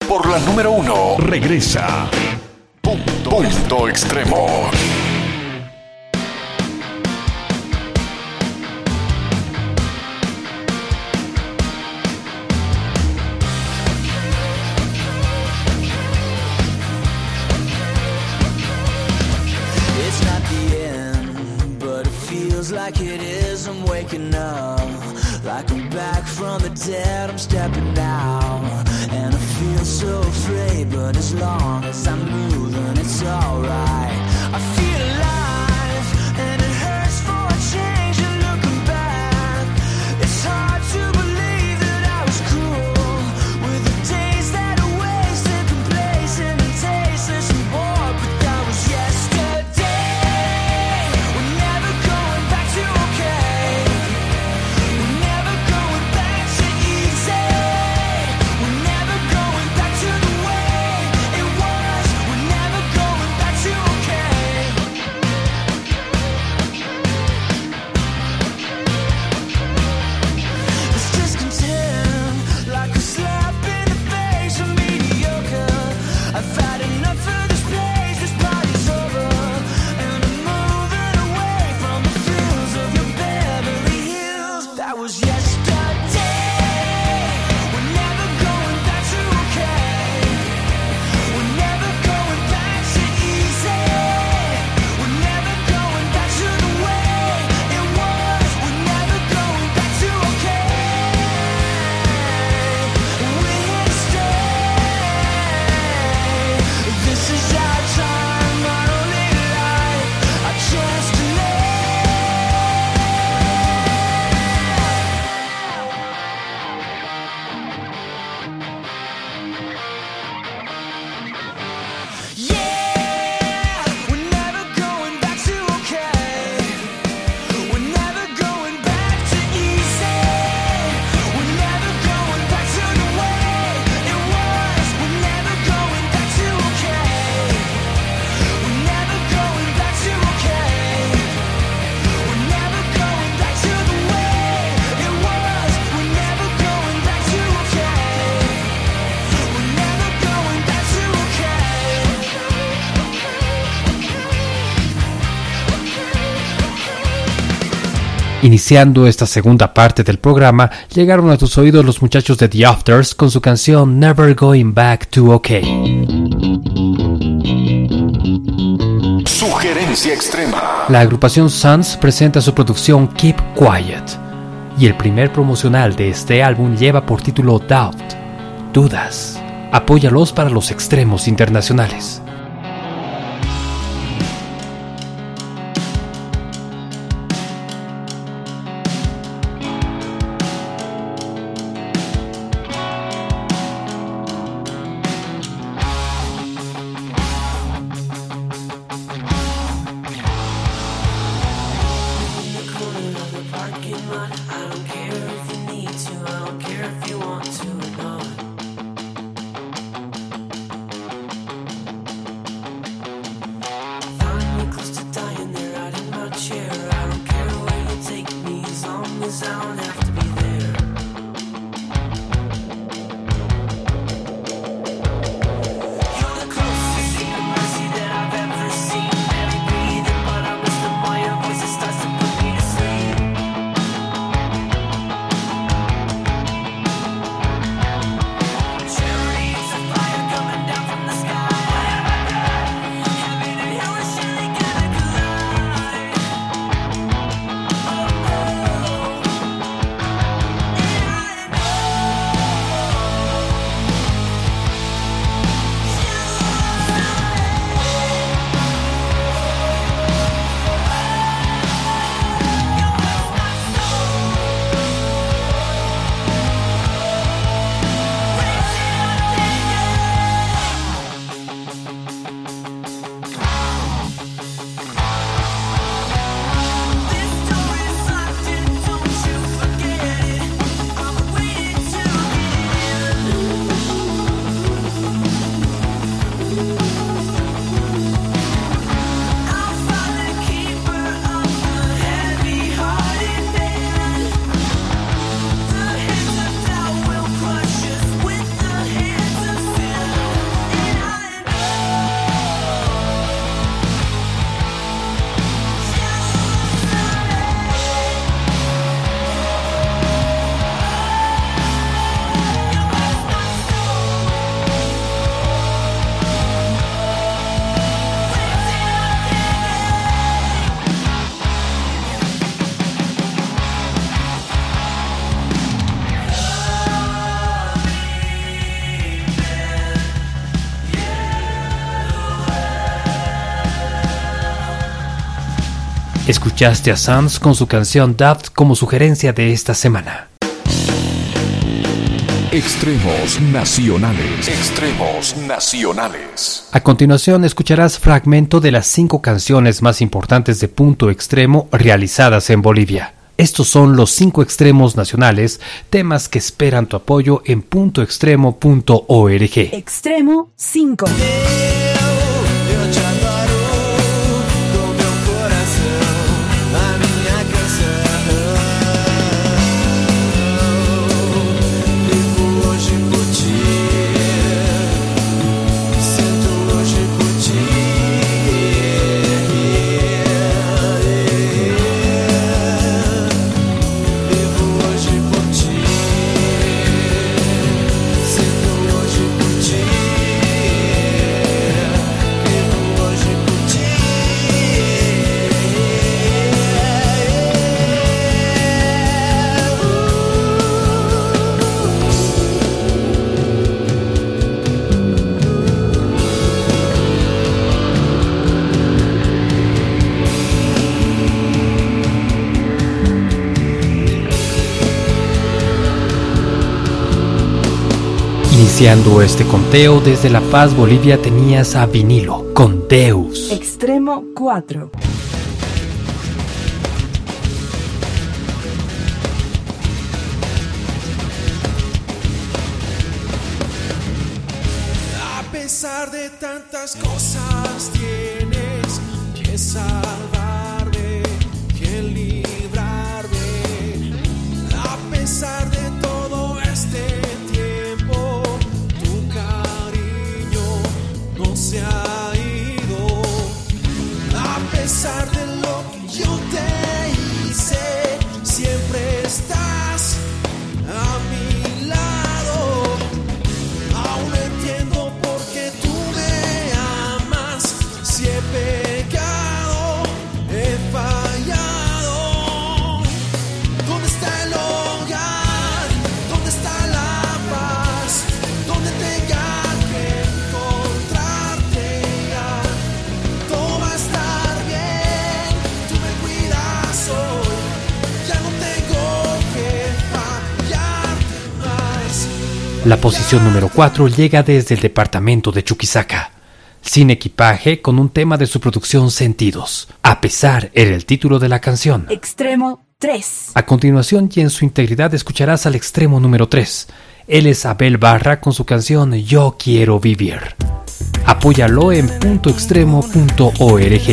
por la número 1. Regresa Punto Extremo. It's not the end, but it feels like it is. I'm waking up, like I'm back from the dead. I'm stepping out, and I feel so afraid, but as long as I'm moving, it's alright. I feel alive, and it hurts for a change. And looking back, it's hard to believe that I was cruel with the days that are wasted, complacent and tasteless and bored. But that was yesterday. We're never going back to okay. We're never going back to easy. We're never going back to the way it was. We're never going back to okay. It's discontent, like a slap in the face of mediocre. I've had enough of this place, this party's over, and I'm moving away from the fields of your Beverly Hills. That was yesterday. We're never going back to okay. We're never going back to easy. We're never going back to the way it was. We're never going back to okay. We're here to stay. This is our time, our only life, our chance to yeah, we're never going back to okay. We're never going back to easy. We're never going back to the way it was. We're never going back to okay. We're never going back to okay. We're never going back to the way it was. We're never going back to okay. We're never going back to okay. Iniciando esta segunda parte del programa, llegaron a tus oídos los muchachos de The Afters con su canción Never Going Back to OK. Sugerencia extrema. La agrupación Suns presenta su producción Keep Quiet, y el primer promocional de este álbum lleva por título Doubt, Dudas. Apóyalos para los extremos internacionales. Escuchaste a Sans con su canción Daft como sugerencia de esta semana. Extremos nacionales. Extremos nacionales. A continuación escucharás fragmento de las 5 canciones más importantes de Punto Extremo realizadas en Bolivia. Estos son los 5 extremos nacionales, temas que esperan tu apoyo en puntoextremo.org. Extremo 5. Eu te adoro do meu coração, a minha canção. Vivo hoje por ti, sinto hoje por ti. Vivo hoje por ti, sinto hoje por ti. Iniciando este conteo desde La Paz, Bolivia, tenías a Vinilo con Deus. Extremo 4. A pesar de tantas cosas tienes que salvarme, que librarme. A pesar de todo este tiempo, tu cariño no se ha ido. A pesar de lo que yo te hice, siempre estás a mi lado. Aún entiendo por qué tú me amas. Si he pecado, he fallado. ¿Dónde está el hogar? ¿Dónde está la paz? ¿Dónde tenga que encontrarte ya? Todo va a estar bien. Tú me cuidas hoy. Ya no tengo que fallarte más. La posición número 4 llega desde el departamento de Chuquisaca. Sin equipaje, con un tema de su producción Sentidos. A pesar era el título de la canción. Extremo 3. A continuación y en su integridad escucharás al extremo número 3. Él es Abel Barra con su canción Yo Quiero Vivir. Apóyalo en puntoextremo.org.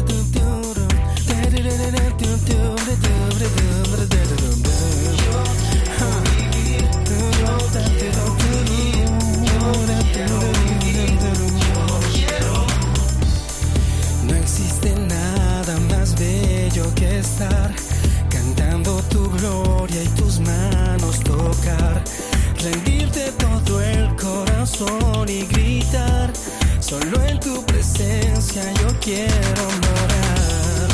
No existe nada más bello que estar cantando tu gloria y tus manos tocar, rendirte todo el corazón y gritar, solo en tu presencia yo quiero morar.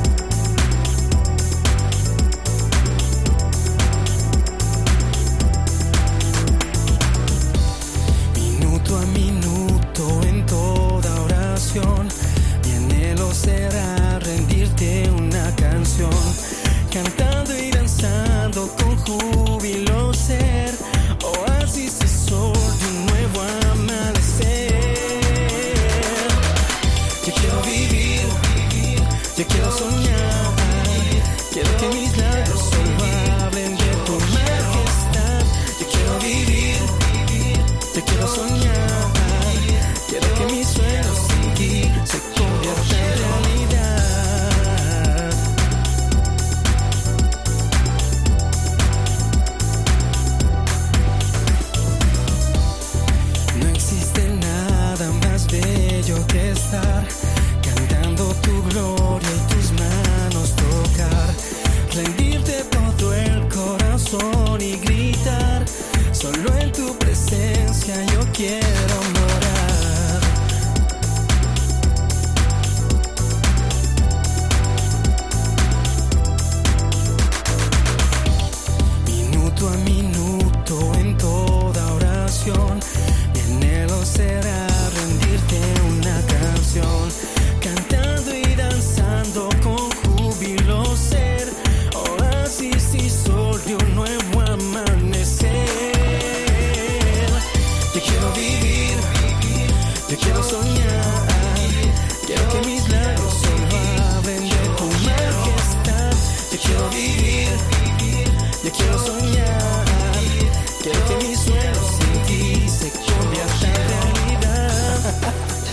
Minuto a minuto en toda oración, mi anhelo será rendirte una canción, cantando y danzando con júbilo ser, oasis y sol de un nuevo amanecer. Yo quiero vivir, yo quiero soñar, quiero que mis labios solo hablen de tu majestad. Yo quiero vivir, yo quiero soñar, quiero que mis sueños sin ti se conviertan en realidad. No existe nada más bello que estar cantando tu gloria y tus manos tocar, rendirte todo el corazón y gritar, solo en tu presencia yo quiero morar. Minuto a minuto en toda oración, mi anhelo será rendirte una canción, cantando y danzando con júbilo Yo quiero soñar, quiero que mis labios solo hablen de tu majestad. Yo quiero vivir, yo quiero soñar, quiero que mis sueños sin ti se conviertan en realidad.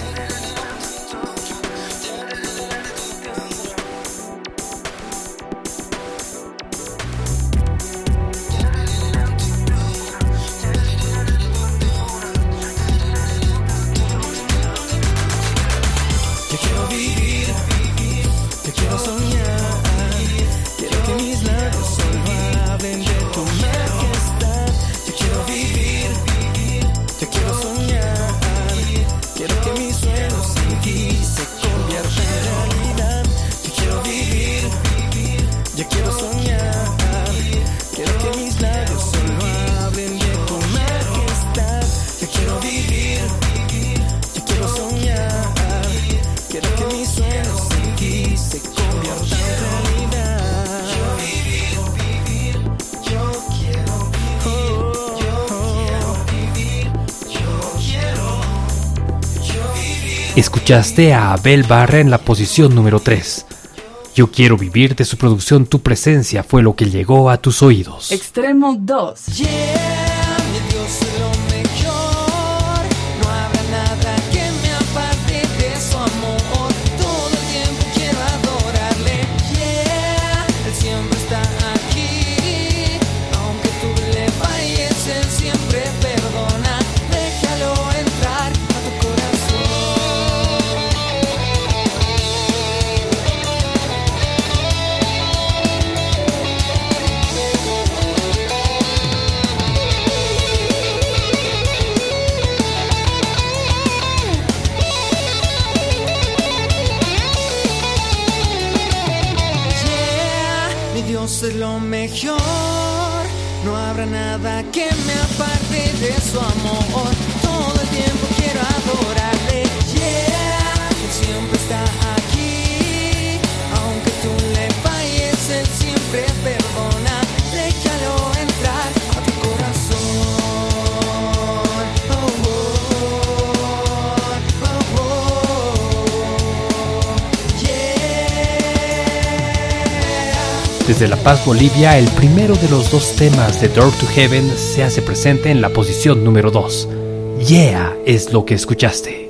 Yo quiero vivir, yo quiero soñar, quiero que mis labios solo hablen de tu majestad. Yo quiero vivir, yo quiero soñar, quiero que mis sueños sin ti se conviertan en realidad. Yo quiero vivir, yo quiero soñar, quiero que mis labios solo hablen de tu majestad. Yo quiero vivir, yo quiero soñar, quiero que mis sueños sin ti se conviertan en realidad. Yo vivir, yo quiero vivir, yo vivir. Escuchaste a Abel Barra en la posición número 3. Yo quiero vivir de su producción Tu Presencia fue lo que llegó a tus oídos. Extremo 2. Yeah, mi Dios es lo mejor. No habrá nada que me aparte de su amor. Todo el tiempo quiero adorarle. Yeah, Él siempre está aquí. Aunque tú le falles, Él siempre perdona. Déjalo entrar a tu corazón. Mi Dios es lo mejor, no habrá nada que me aparte de su amor. Todo el tiempo quiero adorarle. Yeah, Él siempre está aquí. Aunque tú le falles, Él siempre perdona. Déjalo entrar a tu corazón. Oh, oh, oh, oh. Yeah. Desde La Paz, Bolivia, el primero de los dos temas de Door to Heaven se hace presente en la posición número 2. Yeah es lo que escuchaste.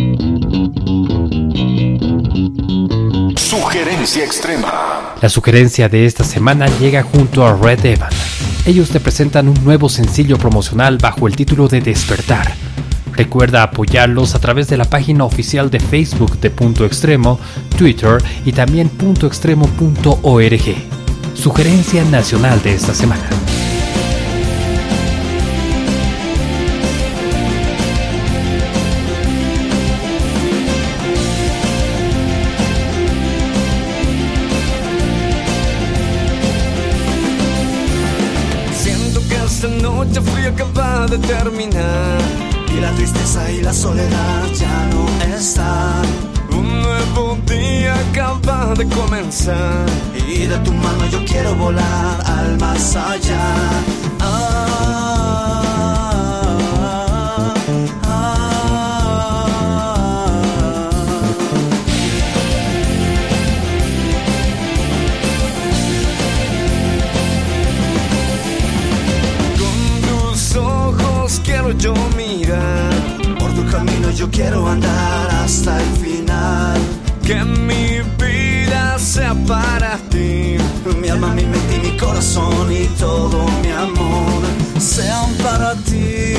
Sugerencia extrema. La sugerencia de esta semana llega junto a Red Evan. Ellos te presentan un nuevo sencillo promocional bajo el título de Despertar. Recuerda apoyarlos a través de la página oficial de Facebook de Punto Extremo, Twitter y también puntoextremo.org. Sugerencia nacional de esta semana. Siento que esta noche fría acaba de terminar y la tristeza y la soledad ya no están. Un nuevo día acaba de comenzar y de tu mano yo quiero volar al más allá. Con tus ojos quiero yo mirar, por tu camino yo quiero andar hasta el final. Que mi vida sea para ti, mi alma, mi mente y mi corazón y todo mi amor sean para ti,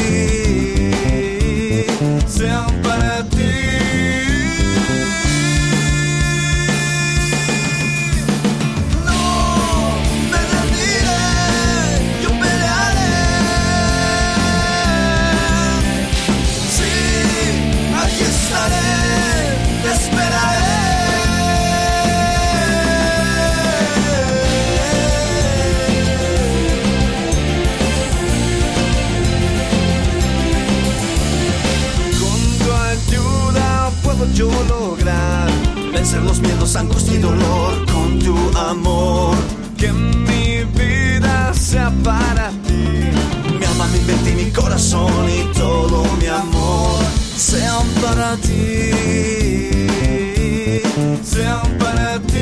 sean para ti. No me rendiré, yo pelearé. Sí, aquí estaré, te esperaré. Yo lograr vencer los miedos, angustia y dolor con tu amor. Que mi vida sea para ti, mi alma, mi mente y mi corazón y todo mi amor sean para ti, sean para ti.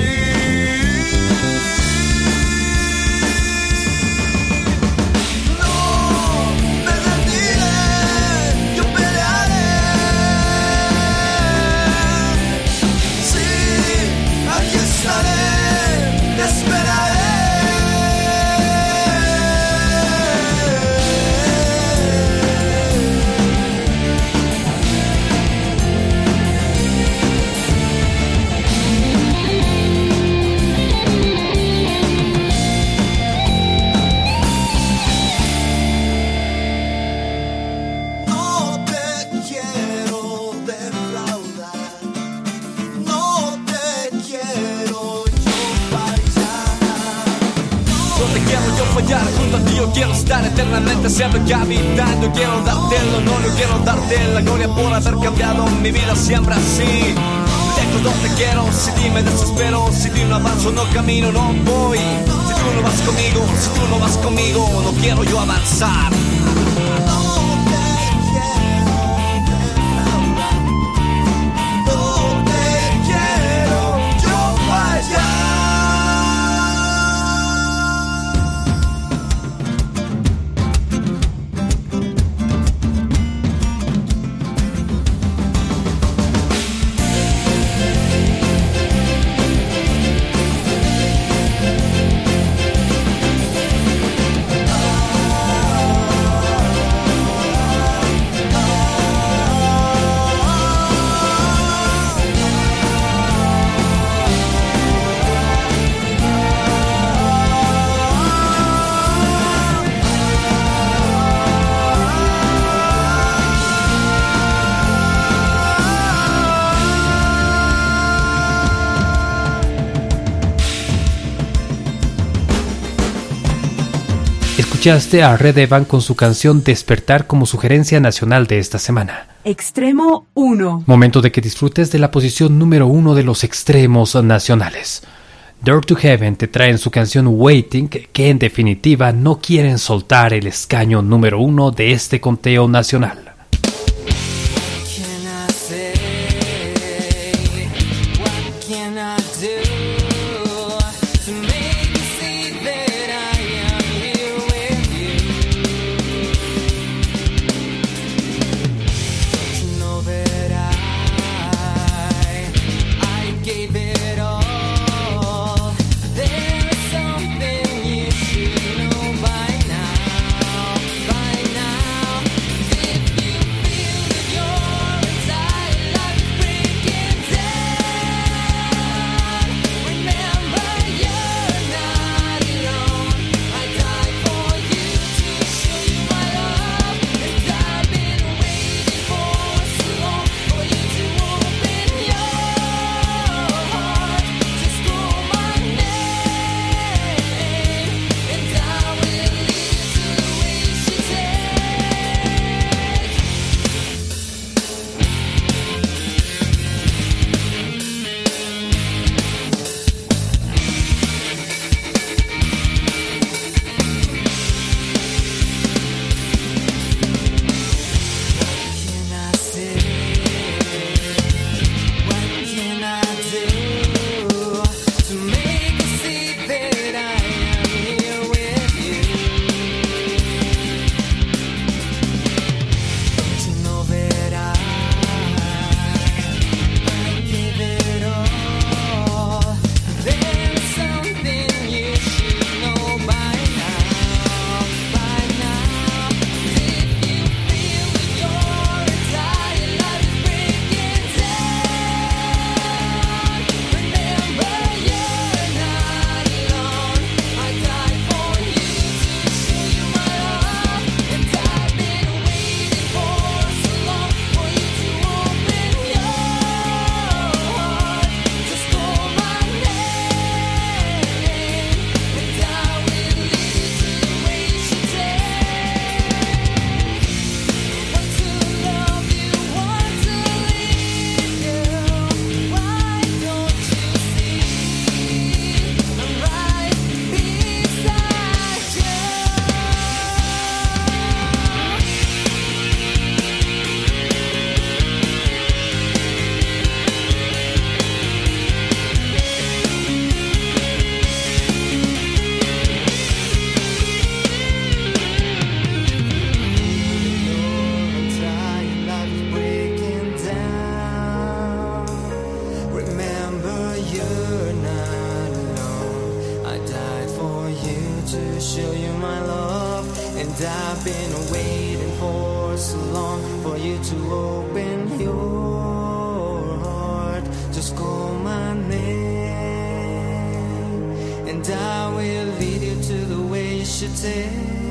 Quiero estar eternamente siempre habitando. Quiero darte el honor, yo quiero darte la gloria por haber cambiado mi vida siempre así. Lejos donde quiero, si ti me desespero, si ti no avanzo, no camino, no voy. Si tú no vas conmigo, si tú no vas conmigo, no quiero yo avanzar. Escuchaste a Red Evan con su canción Despertar como sugerencia nacional de esta semana. Extremo 1. Momento de que disfrutes de la posición número 1 de los extremos nacionales. Dirt to Heaven te traen su canción Waiting, que en definitiva no quieren soltar el escaño número 1 de este conteo nacional. By now, if you open your heart, just call my name, and I will lead you to the way you should take.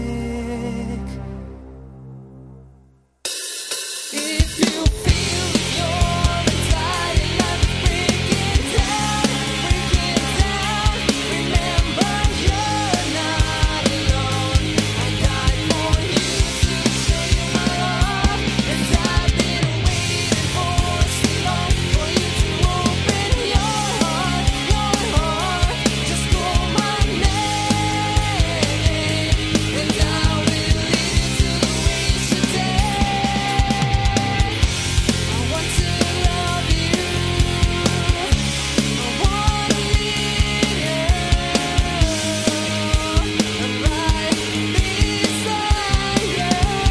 If you feel you're dying, I'm breaking down, remember you're not alone. I died for you to show you my love, and I've been waiting for so long for you to open your heart, just call my name, and I will lead you to the way you should take. I want to love you, I want to leave you right beside you.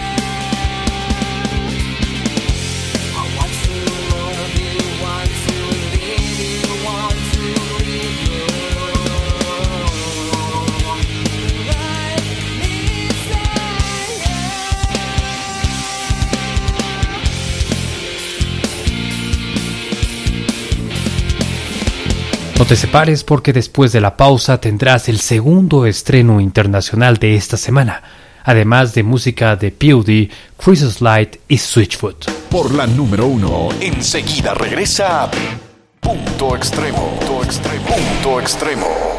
I want to love you, want to leave you, want to leave you right beside No te separes porque después de la pausa tendrás el segundo estreno internacional de esta semana, además de música de POD, Chris Slight y Switchfoot. Por la número 1. Enseguida regresa Punto Extremo. Punto Extremo. Punto Extremo.